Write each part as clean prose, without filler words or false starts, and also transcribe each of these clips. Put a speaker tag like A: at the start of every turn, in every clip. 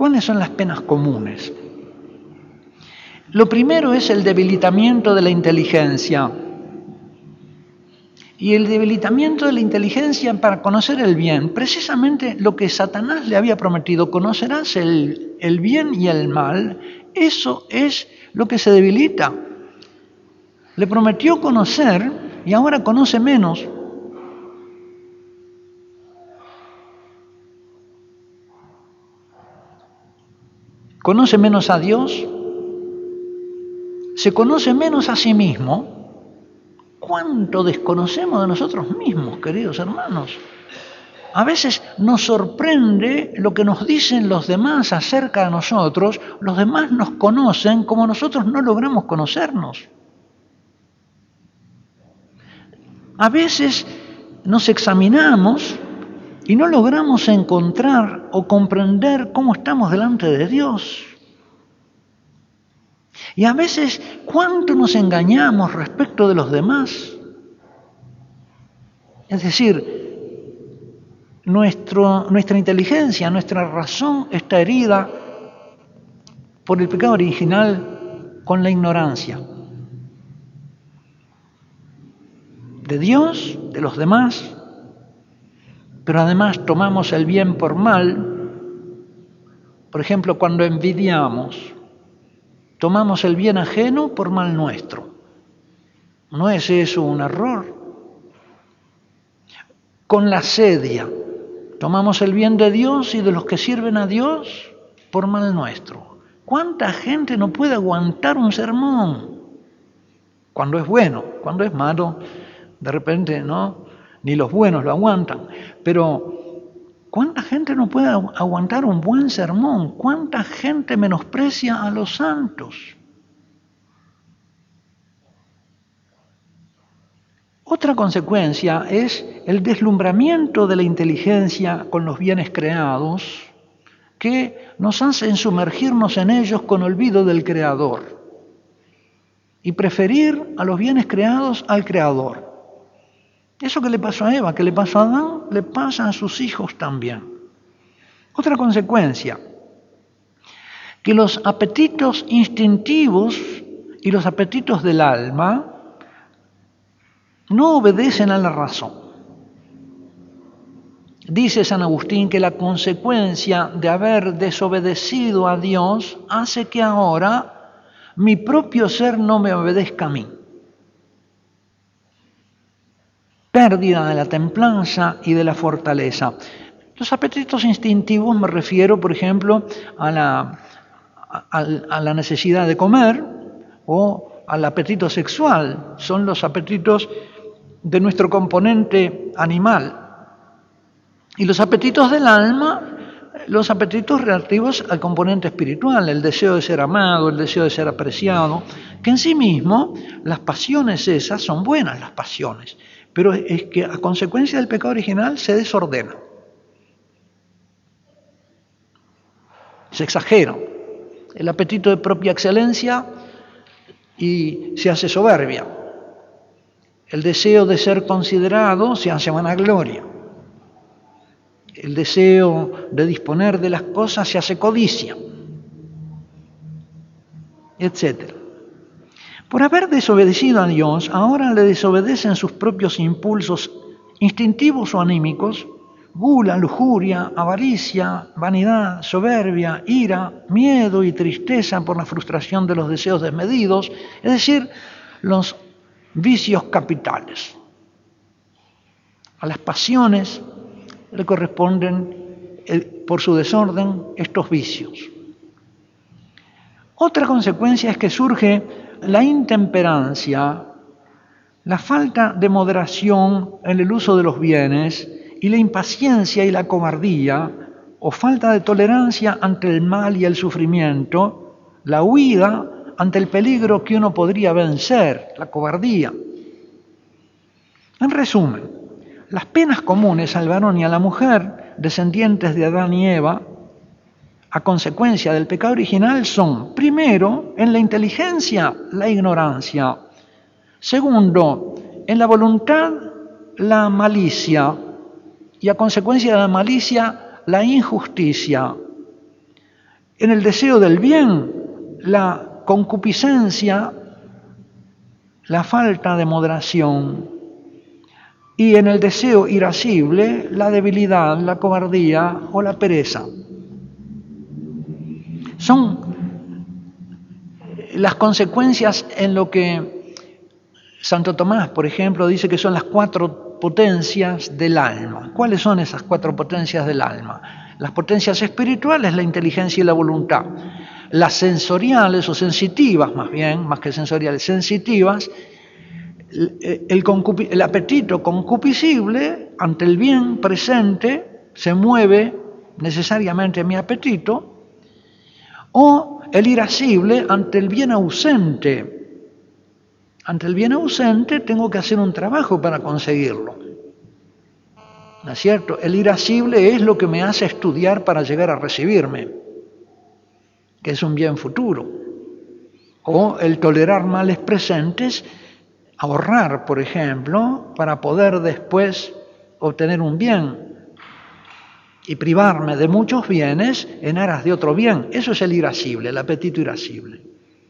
A: ¿Cuáles son las penas comunes? Lo primero es el debilitamiento de la inteligencia. Y el debilitamiento de la inteligencia para conocer el bien, precisamente lo que Satanás le había prometido, conocerás el bien y el mal, eso es lo que se debilita. Le prometió conocer y ahora conoce menos. Conoce menos a Dios, se conoce menos a sí mismo. ¿Cuánto desconocemos de nosotros mismos, queridos hermanos? A veces nos sorprende lo que nos dicen los demás acerca de nosotros. Los demás nos conocen como nosotros no logramos conocernos. A veces nos examinamos y no logramos encontrar o comprender cómo estamos delante de Dios. Y a veces, ¿cuánto nos engañamos respecto de los demás? Es decir, nuestra inteligencia, nuestra razón está herida por el pecado original con la ignorancia de Dios, de los demás, pero además tomamos el bien por mal. Por ejemplo, cuando envidiamos, tomamos el bien ajeno por mal nuestro. ¿No es eso un error? Con la asedia, tomamos el bien de Dios y de los que sirven a Dios por mal nuestro. ¿Cuánta gente no puede aguantar un sermón? Cuando es bueno, cuando es malo, de repente no, ni los buenos lo aguantan. Pero ¿cuánta gente no puede aguantar un buen sermón? ¿Cuánta gente menosprecia a los santos? Otra consecuencia es el deslumbramiento de la inteligencia con los bienes creados que nos hacen sumergirnos en ellos con olvido del Creador y preferir a los bienes creados al Creador. Eso que le pasó a Eva, que le pasó a Adán, le pasa a sus hijos también. Otra consecuencia, que los apetitos instintivos y los apetitos del alma no obedecen a la razón. Dice San Agustín que la consecuencia de haber desobedecido a Dios hace que ahora mi propio ser no me obedezca a mí. Pérdida de la templanza y de la fortaleza. Los apetitos instintivos me refiero, por ejemplo, a la necesidad de comer o al apetito sexual. Son los apetitos de nuestro componente animal. Y los apetitos del alma, los apetitos relativos al componente espiritual, el deseo de ser amado, el deseo de ser apreciado, que en sí mismo las pasiones esas son buenas, las pasiones, pero es que a consecuencia del pecado original se desordena, se exagera el apetito de propia excelencia y se hace soberbia. El deseo de ser considerado se hace vanagloria. El deseo de disponer de las cosas se hace codicia, etc. Por haber desobedecido a Dios, ahora le desobedecen sus propios impulsos instintivos o anímicos, gula, lujuria, avaricia, vanidad, soberbia, ira, miedo y tristeza por la frustración de los deseos desmedidos, es decir, los vicios capitales. A las pasiones le corresponden, por su desorden, estos vicios. Otra consecuencia es que surge la intemperancia, la falta de moderación en el uso de los bienes y la impaciencia y la cobardía o falta de tolerancia ante el mal y el sufrimiento, la huida ante el peligro que uno podría vencer, la cobardía. En resumen, las penas comunes al varón y a la mujer, descendientes de Adán y Eva, a consecuencia del pecado original son, primero, en la inteligencia, la ignorancia. Segundo, en la voluntad, la malicia. Y a consecuencia de la malicia, la injusticia. En el deseo del bien, la concupiscencia, la falta de moderación. Y en el deseo irascible, la debilidad, la cobardía o la pereza. Son las consecuencias en lo que Santo Tomás, por ejemplo, dice que son las 4 potencias del alma. ¿Cuáles son esas 4 potencias del alma? Las potencias espirituales, la inteligencia y la voluntad. Las sensoriales o sensitivas, más bien, más que sensoriales, sensitivas, el apetito concupiscible ante el bien presente se mueve necesariamente mi apetito, o el irascible ante el bien ausente. Ante el bien ausente tengo que hacer un trabajo para conseguirlo. ¿No es cierto? El irascible es lo que me hace estudiar para llegar a recibirme, que es un bien futuro. O el tolerar males presentes, ahorrar, por ejemplo, para poder después obtener un bien y privarme de muchos bienes en aras de otro bien. Eso es el irascible, el apetito irascible.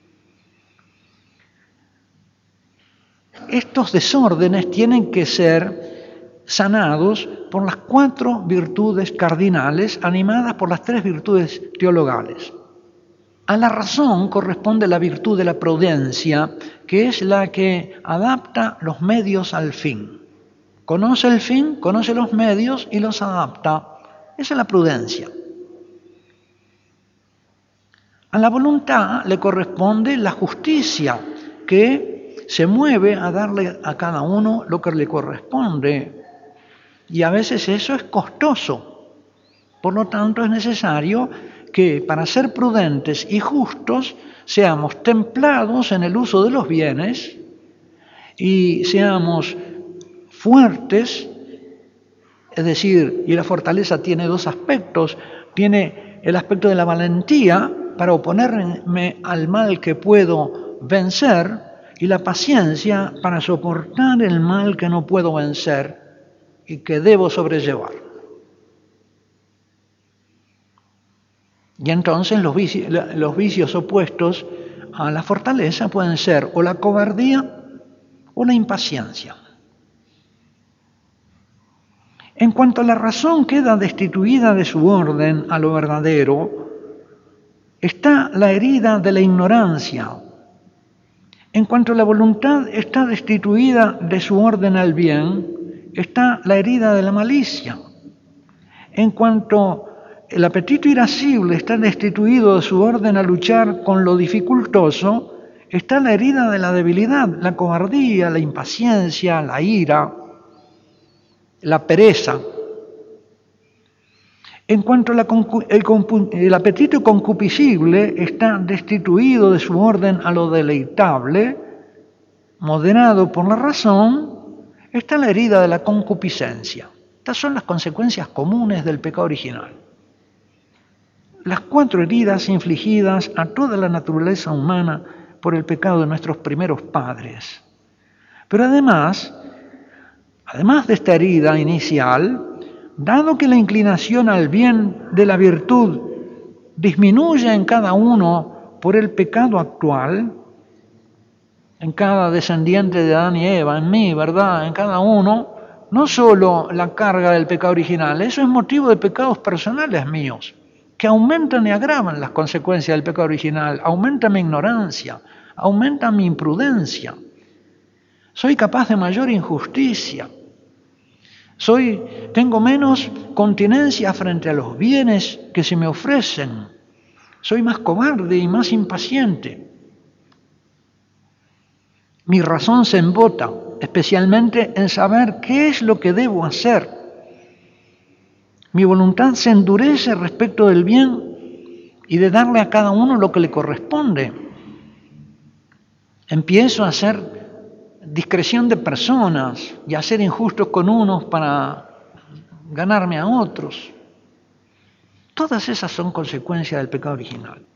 A: Estos desórdenes tienen que ser sanados por las 4 virtudes cardinales, animadas por las 3 virtudes teologales. A la razón corresponde la virtud de la prudencia, que es la que adapta los medios al fin. Conoce el fin, conoce los medios y los adapta. Esa es la prudencia. A la voluntad le corresponde la justicia, que se mueve a darle a cada uno lo que le corresponde. Y a veces eso es costoso. Por lo tanto, es necesario que para ser prudentes y justos seamos templados en el uso de los bienes y seamos fuertes, es decir, y la fortaleza tiene 2 aspectos. Tiene el aspecto de la valentía para oponerme al mal que puedo vencer y la paciencia para soportar el mal que no puedo vencer y que debo sobrellevar. Y entonces los vicios opuestos a la fortaleza pueden ser o la cobardía o la impaciencia. En cuanto la razón queda destituida de su orden a lo verdadero, está la herida de la ignorancia. En cuanto la voluntad está destituida de su orden al bien, está la herida de la malicia. En cuanto el apetito irascible está destituido de su orden a luchar con lo dificultoso, está la herida de la debilidad, la cobardía, la impaciencia, la ira, la pereza. En cuanto el apetito concupiscible está destituido de su orden a lo deleitable, moderado por la razón, está la herida de la concupiscencia. Estas son las consecuencias comunes del pecado original. Las 4 heridas infligidas a toda la naturaleza humana por el pecado de nuestros primeros padres. Pero además de esta herida inicial, dado que la inclinación al bien de la virtud disminuye en cada uno por el pecado actual, en cada descendiente de Adán y Eva, en mí, ¿verdad? En cada uno, no solo la carga del pecado original, eso es motivo de pecados personales míos, que aumentan y agravan las consecuencias del pecado original, aumenta mi ignorancia, aumenta mi imprudencia, soy capaz de mayor injusticia, tengo menos continencia frente a los bienes que se me ofrecen, soy más cobarde y más impaciente. Mi razón se embota, especialmente en saber qué es lo que debo hacer. Mi voluntad se endurece respecto del bien y de darle a cada uno lo que le corresponde. Empiezo a hacer discreción de personas y a ser injustos con unos para ganarme a otros. Todas esas son consecuencias del pecado original.